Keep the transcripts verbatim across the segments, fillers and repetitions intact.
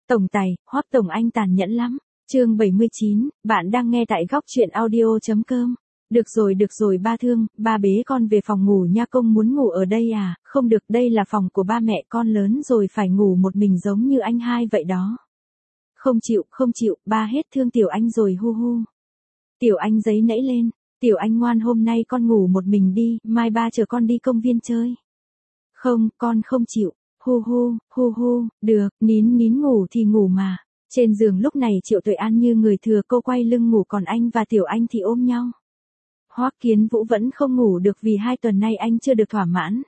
Tổng tài, Hoắc tổng anh tàn nhẫn lắm. Chương bảy mươi chín, bạn đang nghe tại góc truyện audio chấm com. Được rồi được rồi ba thương, ba bế con về phòng ngủ nha, công muốn ngủ ở đây à? Không được, đây là phòng của ba mẹ, con lớn rồi phải ngủ một mình giống như anh hai vậy đó. Không chịu, không chịu, ba hết thương Tiểu Anh rồi, hu hu. Tiểu Anh giấy nẫy lên, Tiểu Anh ngoan, hôm nay con ngủ một mình đi, mai ba chở con đi công viên chơi. Không, con không chịu. Hu hu, hu hu, được, nín nín ngủ thì ngủ mà. Trên giường lúc này Triệu Tuệ An như người thừa, cô quay lưng ngủ còn anh và Tiểu Anh thì ôm nhau. Hoắc Kiến Vũ vẫn không ngủ được vì hai tuần nay anh chưa được thỏa mãn.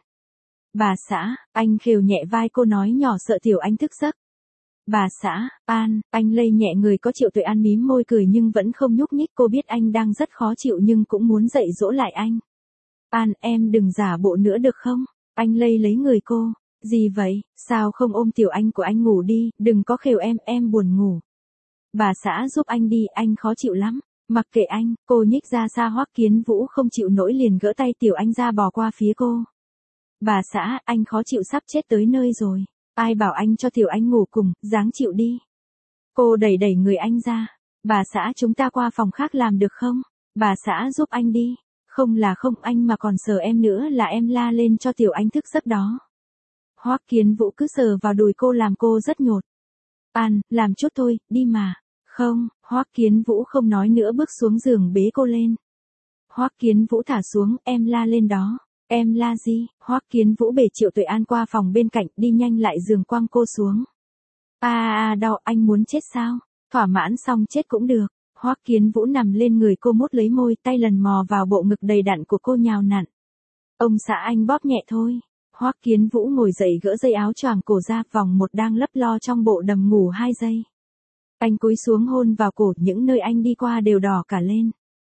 Bà xã, anh khều nhẹ vai cô nói nhỏ sợ Tiểu Anh thức giấc. Bà xã, An, anh lay nhẹ người có Triệu Tuệ An mím môi cười nhưng vẫn không nhúc nhích, cô biết anh đang rất khó chịu nhưng cũng muốn dạy dỗ lại anh. An, em đừng giả bộ nữa được không? Anh lay lấy người cô. Gì vậy, sao không ôm Tiểu Anh của anh ngủ đi, đừng có khều em, em buồn ngủ. Bà xã giúp anh đi, anh khó chịu lắm. Mặc kệ anh, cô nhích ra xa. Hoắc Kiến Vũ không chịu nổi liền gỡ tay Tiểu Anh ra bò qua phía cô. Bà xã, anh khó chịu sắp chết tới nơi rồi. Ai bảo anh cho Tiểu Anh ngủ cùng, dáng chịu đi. Cô đẩy đẩy người anh ra. Bà xã, chúng ta qua phòng khác làm được không? Bà xã giúp anh đi. Không là không, anh mà còn sờ em nữa là em la lên cho Tiểu Anh thức giấc đó. Hoắc Kiến Vũ cứ sờ vào đùi cô làm cô rất nhột. An, làm chút thôi, đi mà. Không, Hoắc Kiến Vũ không nói nữa bước xuống giường bế cô lên. Hoắc Kiến Vũ thả xuống, em la lên đó. Em la gì? Hoắc Kiến Vũ bế Triệu Tuệ An qua phòng bên cạnh, đi nhanh lại giường quăng cô xuống. À à đau, anh muốn chết sao? Thỏa mãn xong chết cũng được. Hoắc Kiến Vũ nằm lên người cô mút lấy môi, tay lần mò vào bộ ngực đầy đặn của cô nhào nặn. Ông xã anh bóp nhẹ thôi. Hoắc Kiến Vũ ngồi dậy gỡ dây áo choàng cổ ra, vòng một đang lấp lo trong bộ đầm ngủ hai giây. Anh cúi xuống hôn vào cổ, những nơi anh đi qua đều đỏ cả lên.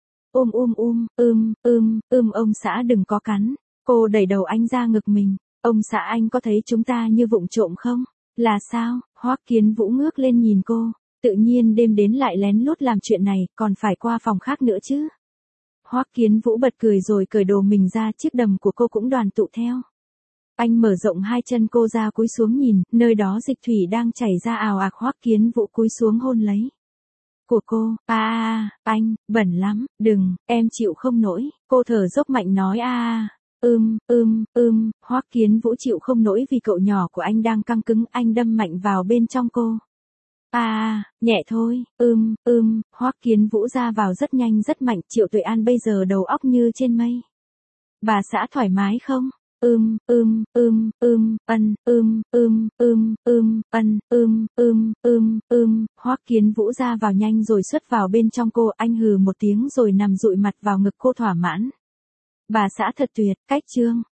Ôm um um, ưm, ưm, ưm ông xã đừng có cắn. Cô đẩy đầu anh ra ngực mình. Ông xã anh có thấy chúng ta như vụng trộm không? Là sao? Hoắc Kiến Vũ ngước lên nhìn cô. Tự nhiên đêm đến lại lén lút làm chuyện này, còn phải qua phòng khác nữa chứ. Hoắc Kiến Vũ bật cười rồi cởi đồ mình ra, chiếc đầm của cô cũng đoàn tụ theo. Anh mở rộng hai chân cô ra cúi xuống nhìn, nơi đó dịch thủy đang chảy ra ào ạt. Hoắc Kiến Vũ cúi xuống hôn lấy của cô. A a, anh, bẩn lắm, đừng, em chịu không nổi. Cô thở dốc mạnh nói a a. Ưm, ưm, ưm, Hoắc Kiến Vũ chịu không nổi vì cậu nhỏ của anh đang căng cứng, anh đâm mạnh vào bên trong cô. A a, nhẹ thôi, ưm, ưm, Hoắc Kiến Vũ ra vào rất nhanh rất mạnh, Triệu Tuệ An bây giờ đầu óc như trên mây. Bà xã thoải mái không? Ưm, ưm, ưm, ưm, ân, ưm, ưm, ưm, ưm, ân, ưm, ưm, ưm, ưm, Hoắc Kiến Vũ ra vào nhanh rồi xuất vào bên trong cô, anh hừ một tiếng rồi nằm dụi mặt vào ngực cô thỏa mãn. Bà xã thật tuyệt, cách chương.